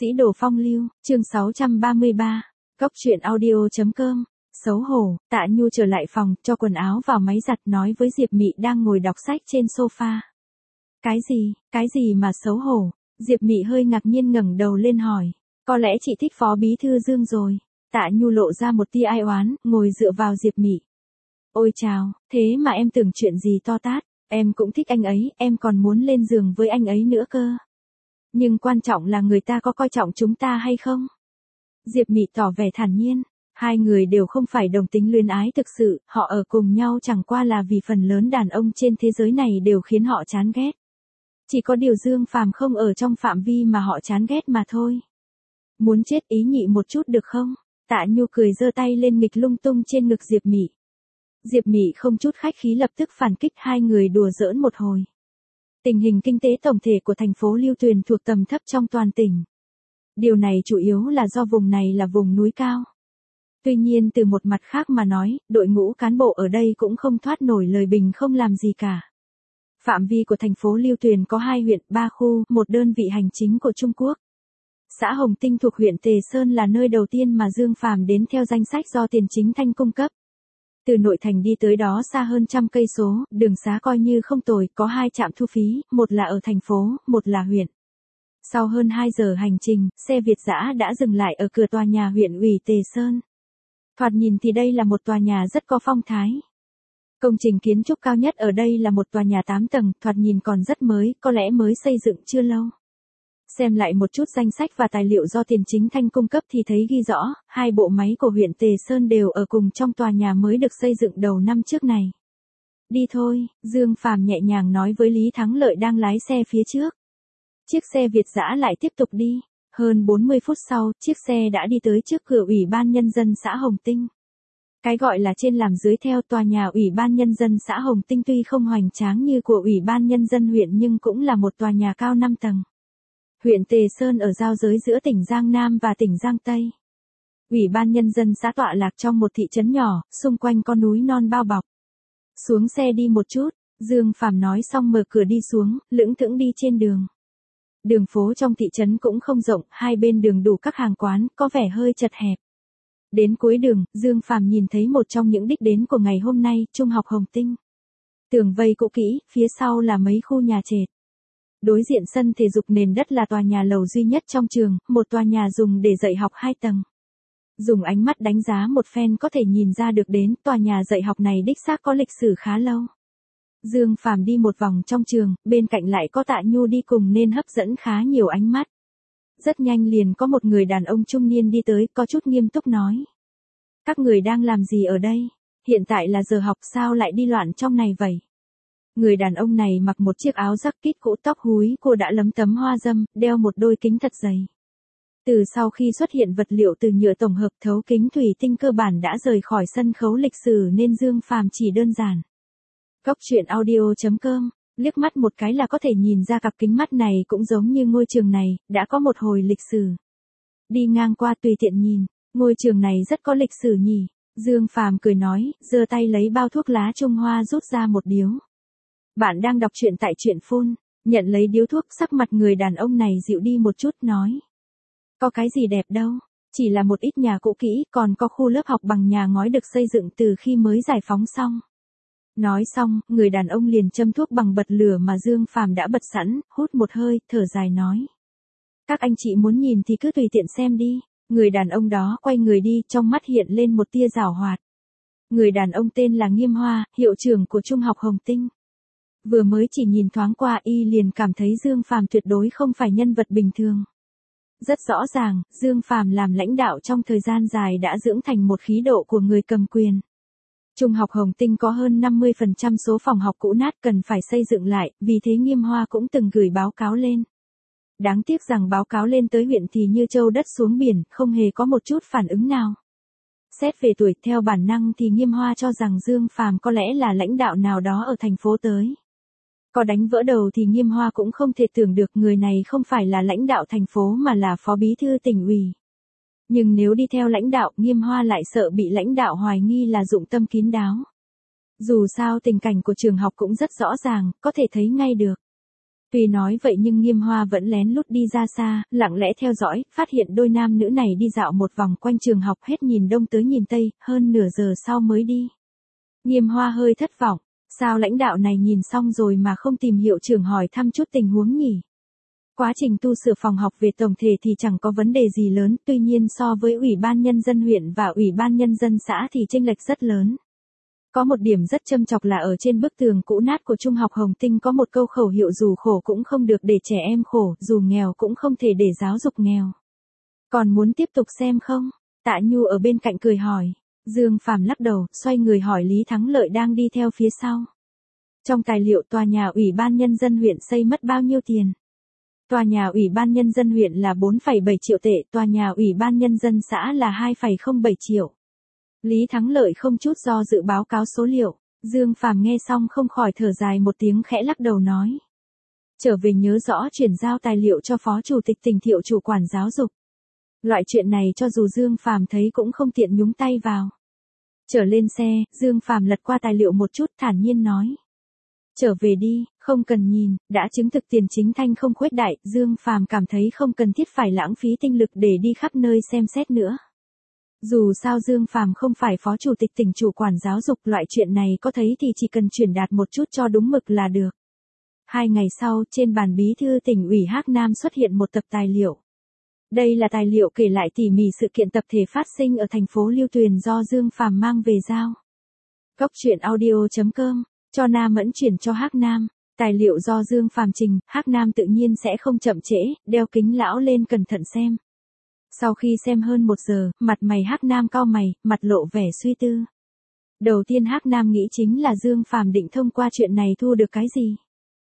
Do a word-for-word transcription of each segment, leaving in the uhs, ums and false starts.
Sĩ đồ phong lưu, chương sáu trăm ba mươi ba, Cốc truyện audio.com, xấu hổ, Tạ Nhu trở lại phòng, cho quần áo vào máy giặt nói với Diệp Mị đang ngồi đọc sách trên sofa. Cái gì, cái gì mà xấu hổ? Diệp Mị hơi ngạc nhiên ngẩng đầu lên hỏi. Có lẽ chị thích Phó Bí Thư Dương rồi. Tạ Nhu lộ ra một tia ai oán, ngồi dựa vào Diệp Mị. Ôi chào, thế mà em tưởng chuyện gì to tát, em cũng thích anh ấy, em còn muốn lên giường với anh ấy nữa cơ. Nhưng quan trọng là người ta có coi trọng chúng ta hay không? Diệp Mị tỏ vẻ thản nhiên, hai người đều không phải đồng tính luyến ái thực sự, họ ở cùng nhau chẳng qua là vì phần lớn đàn ông trên thế giới này đều khiến họ chán ghét. Chỉ có điều Dương Phàm không ở trong phạm vi mà họ chán ghét mà thôi. Muốn chết ý nhị một chút được không? Tạ Nhu cười giơ tay lên nghịch lung tung trên ngực Diệp Mị. Diệp Mị không chút khách khí lập tức phản kích, hai người đùa giỡn một hồi. Tình hình kinh tế tổng thể của thành phố Lưu Tuyền thuộc tầm thấp trong toàn tỉnh. Điều này chủ yếu là do vùng này là vùng núi cao. Tuy nhiên từ một mặt khác mà nói, đội ngũ cán bộ ở đây cũng không thoát nổi lời bình không làm gì cả. Phạm vi của thành phố Lưu Tuyền có hai huyện, ba khu, một đơn vị hành chính của Trung Quốc. Xã Hồng Tinh thuộc huyện Tề Sơn là nơi đầu tiên mà Dương Phàm đến theo danh sách do Tiền Chính Thanh cung cấp. Từ nội thành đi tới đó xa hơn trăm cây số, đường xá coi như không tồi, có hai trạm thu phí, một là ở thành phố, một là huyện. Sau hơn hai giờ hành trình, xe Việt dã đã dừng lại ở cửa tòa nhà huyện ủy Tề Sơn. Thoạt nhìn thì đây là một tòa nhà rất có phong thái. Công trình kiến trúc cao nhất ở đây là một tòa nhà tám tầng, thoạt nhìn còn rất mới, có lẽ mới xây dựng chưa lâu. Xem lại một chút danh sách và tài liệu do Tiền Chính Thanh cung cấp thì thấy ghi rõ, hai bộ máy của huyện Tề Sơn đều ở cùng trong tòa nhà mới được xây dựng đầu năm trước này. Đi thôi, Dương Phàm nhẹ nhàng nói với Lý Thắng Lợi đang lái xe phía trước. Chiếc xe Việt dã lại tiếp tục đi. Hơn bốn mươi phút sau, chiếc xe đã đi tới trước cửa Ủy ban Nhân dân xã Hồng Tinh. Cái gọi là trên làm dưới theo, tòa nhà Ủy ban Nhân dân xã Hồng Tinh tuy không hoành tráng như của Ủy ban Nhân dân huyện nhưng cũng là một tòa nhà cao năm tầng. Huyện Tề Sơn ở giao giới giữa tỉnh Giang Nam và tỉnh Giang Tây. Ủy ban Nhân dân xã tọa lạc trong một thị trấn nhỏ, xung quanh có núi non bao bọc. Xuống xe đi một chút, Dương Phàm nói xong mở cửa đi xuống, lững thững đi trên đường. Đường phố trong thị trấn cũng không rộng, hai bên đường đủ các hàng quán, có vẻ hơi chật hẹp. Đến cuối đường, Dương Phàm nhìn thấy một trong những đích đến của ngày hôm nay, Trung học Hồng Tinh. Tường vây cũ kỹ, phía sau là mấy khu nhà trệt. Đối diện sân thể dục nền đất là tòa nhà lầu duy nhất trong trường, một tòa nhà dùng để dạy học hai tầng. Dùng ánh mắt đánh giá một phen có thể nhìn ra được đến, tòa nhà dạy học này đích xác có lịch sử khá lâu. Dương Phàm đi một vòng trong trường, bên cạnh lại có Tạ Nhu đi cùng nên hấp dẫn khá nhiều ánh mắt. Rất nhanh liền có một người đàn ông trung niên đi tới, có chút nghiêm túc nói. Các người đang làm gì ở đây? Hiện tại là giờ học sao lại đi loạn trong này vậy? Người đàn ông này mặc một chiếc áo jacket cũ, tóc húi cô đã lấm tấm hoa râm, đeo một đôi kính thật dày. Từ sau khi xuất hiện vật liệu từ nhựa tổng hợp thấu kính thủy tinh cơ bản đã rời khỏi sân khấu lịch sử nên Dương Phàm chỉ đơn giản. Cốc truyện audio.com, liếc mắt một cái là có thể nhìn ra cặp kính mắt này cũng giống như ngôi trường này, đã có một hồi lịch sử. Đi ngang qua tùy tiện nhìn, ngôi trường này rất có lịch sử nhỉ. Dương Phàm cười nói, giơ tay lấy bao thuốc lá Trung Hoa rút ra một điếu. Bạn đang đọc truyện tại truyện phun, nhận lấy điếu thuốc, sắc mặt người đàn ông này dịu đi một chút nói. Có cái gì đẹp đâu, chỉ là một ít nhà cũ kỹ, còn có khu lớp học bằng nhà ngói được xây dựng từ khi mới giải phóng xong. Nói xong, người đàn ông liền châm thuốc bằng bật lửa mà Dương Phàm đã bật sẵn, hút một hơi, thở dài nói. Các anh chị muốn nhìn thì cứ tùy tiện xem đi. Người đàn ông đó quay người đi, trong mắt hiện lên một tia giảo hoạt. Người đàn ông tên là Nghiêm Hoa, hiệu trưởng của Trung học Hồng Tinh. Vừa mới chỉ nhìn thoáng qua y liền cảm thấy Dương Phàm tuyệt đối không phải nhân vật bình thường. Rất rõ ràng, Dương Phàm làm lãnh đạo trong thời gian dài đã dưỡng thành một khí độ của người cầm quyền. Trung học Hồng Tinh có hơn năm mươi phần trăm số phòng học cũ nát cần phải xây dựng lại, vì thế Nghiêm Hoa cũng từng gửi báo cáo lên. Đáng tiếc rằng báo cáo lên tới huyện thì như châu đất xuống biển, không hề có một chút phản ứng nào. Xét về tuổi, theo bản năng thì Nghiêm Hoa cho rằng Dương Phàm có lẽ là lãnh đạo nào đó ở thành phố tới. Có đánh vỡ đầu thì Nghiêm Hoa cũng không thể tưởng được người này không phải là lãnh đạo thành phố mà là phó bí thư tỉnh ủy. Nhưng nếu đi theo lãnh đạo, Nghiêm Hoa lại sợ bị lãnh đạo hoài nghi là dụng tâm kín đáo. Dù sao tình cảnh của trường học cũng rất rõ ràng, có thể thấy ngay được. Tuy nói vậy nhưng Nghiêm Hoa vẫn lén lút đi ra xa, lặng lẽ theo dõi, phát hiện đôi nam nữ này đi dạo một vòng quanh trường học hết nhìn đông tới nhìn tây, hơn nửa giờ sau mới đi. Nghiêm Hoa hơi thất vọng, sao lãnh đạo này nhìn xong rồi mà không tìm hiệu trưởng hỏi thăm chút tình huống nhỉ? Quá trình tu sửa phòng học về tổng thể thì chẳng có vấn đề gì lớn, tuy nhiên so với Ủy ban Nhân dân huyện và Ủy ban Nhân dân xã thì chênh lệch rất lớn. Có một điểm rất châm chọc là ở trên bức tường cũ nát của Trung học Hồng Tinh có một câu khẩu hiệu dù khổ cũng không được để trẻ em khổ, dù nghèo cũng không thể để giáo dục nghèo. Còn muốn tiếp tục xem không? Tạ Nhu ở bên cạnh cười hỏi. Dương Phàm lắc đầu, xoay người hỏi Lý Thắng Lợi đang đi theo phía sau. Trong tài liệu tòa nhà Ủy ban Nhân dân huyện xây mất bao nhiêu tiền? Tòa nhà Ủy ban Nhân dân huyện là bốn phẩy bảy triệu tệ, tòa nhà Ủy ban Nhân dân xã là hai phẩy không bảy triệu. Lý Thắng Lợi không chút do dự báo cáo số liệu, Dương Phàm nghe xong không khỏi thở dài một tiếng khẽ lắc đầu nói. Trở về nhớ rõ chuyển giao tài liệu cho Phó Chủ tịch tỉnh Thiệu chủ quản giáo dục. Loại chuyện này cho dù Dương Phàm thấy cũng không tiện nhúng tay vào. Trở lên xe, Dương Phàm lật qua tài liệu một chút thản nhiên nói. Trở về đi, không cần nhìn, đã chứng thực tiền chính thanh không khuếch đại, Dương Phàm cảm thấy không cần thiết phải lãng phí tinh lực để đi khắp nơi xem xét nữa. Dù sao Dương Phàm không phải Phó Chủ tịch tỉnh chủ quản giáo dục, loại chuyện này có thấy thì chỉ cần truyền đạt một chút cho đúng mực là được. Hai ngày sau, trên bàn bí thư tỉnh ủy Hắc Nam xuất hiện một tập tài liệu. Đây là tài liệu kể lại tỉ mỉ sự kiện tập thể phát sinh ở thành phố Liêu Tuyền do Dương Phàm mang về giao. Cốc truyện audio chấm com, cho Nam Mẫn chuyển cho Hắc Nam. Tài liệu do Dương Phàm trình, Hắc Nam tự nhiên sẽ không chậm trễ, đeo kính lão lên cẩn thận xem. Sau khi xem hơn một giờ, mặt mày Hắc Nam cau mày, mặt lộ vẻ suy tư. Đầu tiên Hắc Nam nghĩ chính là Dương Phàm định thông qua chuyện này thu được cái gì?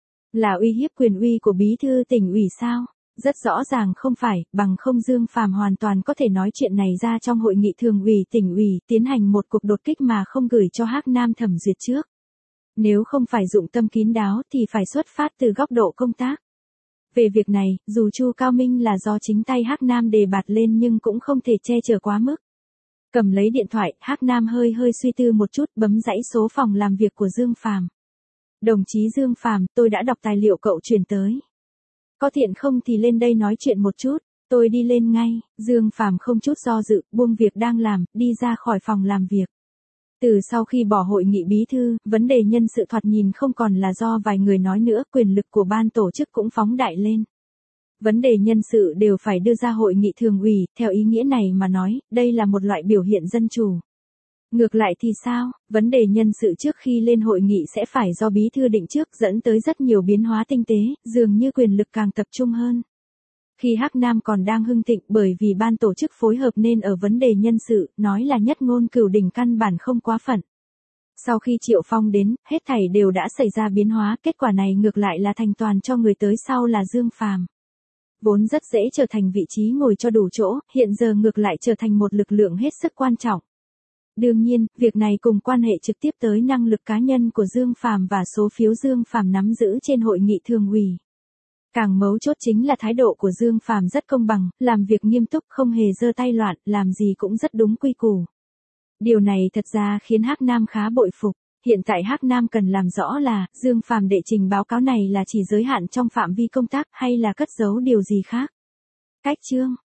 Là uy hiếp quyền uy của bí thư tỉnh ủy sao? Rất rõ ràng không phải, bằng không Dương Phàm hoàn toàn có thể nói chuyện này ra trong hội nghị thường ủy tỉnh ủy, tiến hành một cuộc đột kích mà không gửi cho Hắc Nam thẩm duyệt trước. Nếu không phải dụng tâm kín đáo thì phải xuất phát từ góc độ công tác. Về việc này, dù Chu Cao Minh là do chính tay Hắc Nam đề bạt lên nhưng cũng không thể che chở quá mức. Cầm lấy điện thoại, Hắc Nam hơi hơi suy tư một chút, bấm dãy số phòng làm việc của Dương Phàm. Đồng chí Dương Phàm, tôi đã đọc tài liệu cậu truyền tới. Có tiện không thì lên đây nói chuyện một chút, tôi đi lên ngay. Dương Phàm không chút do dự, buông việc đang làm, đi ra khỏi phòng làm việc. Từ sau khi bỏ hội nghị bí thư, vấn đề nhân sự thoạt nhìn không còn là do vài người nói nữa, quyền lực của ban tổ chức cũng phóng đại lên. Vấn đề nhân sự đều phải đưa ra hội nghị thường ủy, theo ý nghĩa này mà nói, đây là một loại biểu hiện dân chủ. Ngược lại thì sao, vấn đề nhân sự trước khi lên hội nghị sẽ phải do bí thư định trước, dẫn tới rất nhiều biến hóa tinh tế, dường như quyền lực càng tập trung hơn. Khi Hắc Nam còn đang hưng thịnh bởi vì ban tổ chức phối hợp nên ở vấn đề nhân sự, nói là nhất ngôn cửu đỉnh căn bản không quá phận. Sau khi Triệu Phong đến, hết thảy đều đã xảy ra biến hóa, kết quả này ngược lại là thành toàn cho người tới sau là Dương Phàm. Vốn rất dễ trở thành vị trí ngồi cho đủ chỗ, hiện giờ ngược lại trở thành một lực lượng hết sức quan trọng. Đương nhiên, việc này cùng quan hệ trực tiếp tới năng lực cá nhân của Dương Phàm và số phiếu Dương Phàm nắm giữ trên hội nghị thường ủy. Càng mấu chốt chính là thái độ của Dương Phàm rất công bằng, làm việc nghiêm túc không hề giơ tay loạn, làm gì cũng rất đúng quy củ. Điều này thật ra khiến Hắc Nam khá bội phục. Hiện tại Hắc Nam cần làm rõ là, Dương Phàm đệ trình báo cáo này là chỉ giới hạn trong phạm vi công tác hay là cất giấu điều gì khác. Cách chương